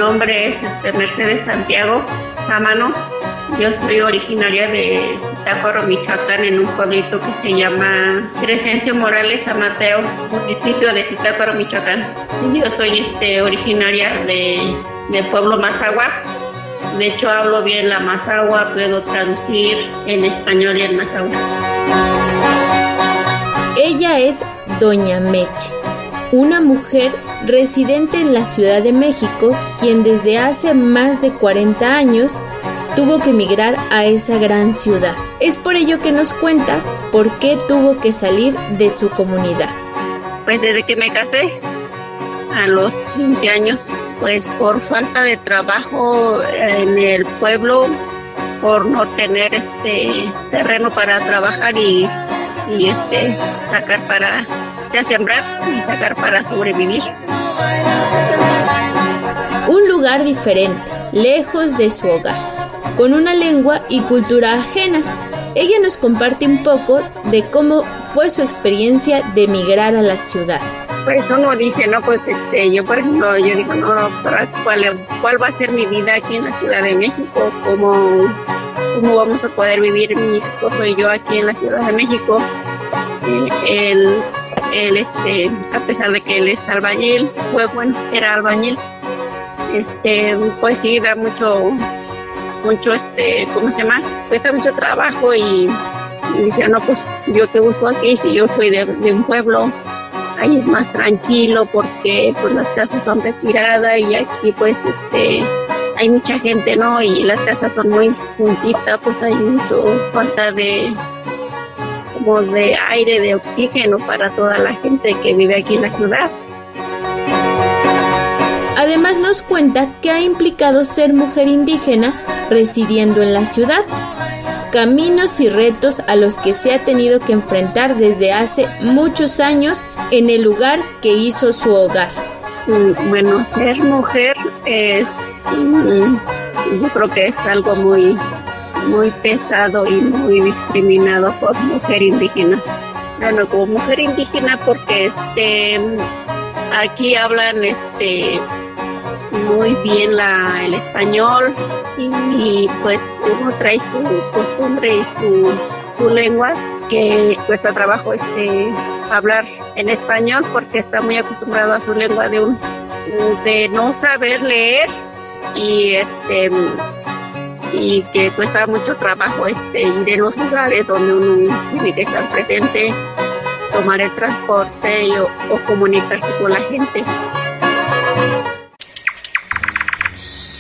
nombre es Mercedes Santiago Sámano. Yo soy originaria de Zitácuaro, Michoacán, en un pueblito que se llama Crescencio Morales San Mateo, municipio de Zitácuaro, Michoacán. Sí, yo soy originaria de pueblo Mazahua. De hecho, hablo bien la Mazahua, puedo traducir en español y en Mazahua. Ella es Doña Meche, una mujer residente en la Ciudad de México, quien desde hace más de 40 años tuvo que emigrar a esa gran ciudad. Es por ello que nos cuenta por qué tuvo que salir de su comunidad. Pues desde que me casé, a los 15 años, pues por falta de trabajo en el pueblo, por no tener terreno para trabajar y sacar para sembrar y sacar para sobrevivir. Un lugar diferente, lejos de su hogar, con una lengua y cultura ajena. Ella nos comparte un poco de cómo fue su experiencia de emigrar a la ciudad. Pues uno dice, no, pues yo por ejemplo, yo digo, no, pues ahora cuál va a ser mi vida aquí en la Ciudad de México, cómo vamos a poder vivir mi esposo y yo aquí en la Ciudad de México. Él a pesar de que él es albañil, era albañil, pues sí, da mucho, ¿cómo se llama? Cuesta mucho trabajo y dice, no, pues yo te busco aquí, si yo soy de un pueblo, ahí es más tranquilo porque pues las casas son retiradas y aquí pues hay mucha gente, ¿no? Y las casas son muy juntitas, pues hay mucho falta de aire, de oxígeno para toda la gente que vive aquí en la ciudad. Además nos cuenta que ha implicado ser mujer indígena residiendo en la ciudad, caminos y retos a los que se ha tenido que enfrentar desde hace muchos años en el lugar que hizo su hogar. Bueno, ser mujer yo creo que es algo muy pesado y muy discriminado por mujer indígena. Bueno, como mujer indígena porque aquí hablan muy bien el español y pues uno trae su costumbre y su lengua, que cuesta trabajo hablar en español porque está muy acostumbrado a su lengua de no saber leer y que cuesta mucho trabajo ir en los lugares donde uno tiene que estar presente, tomar el transporte o comunicarse con la gente.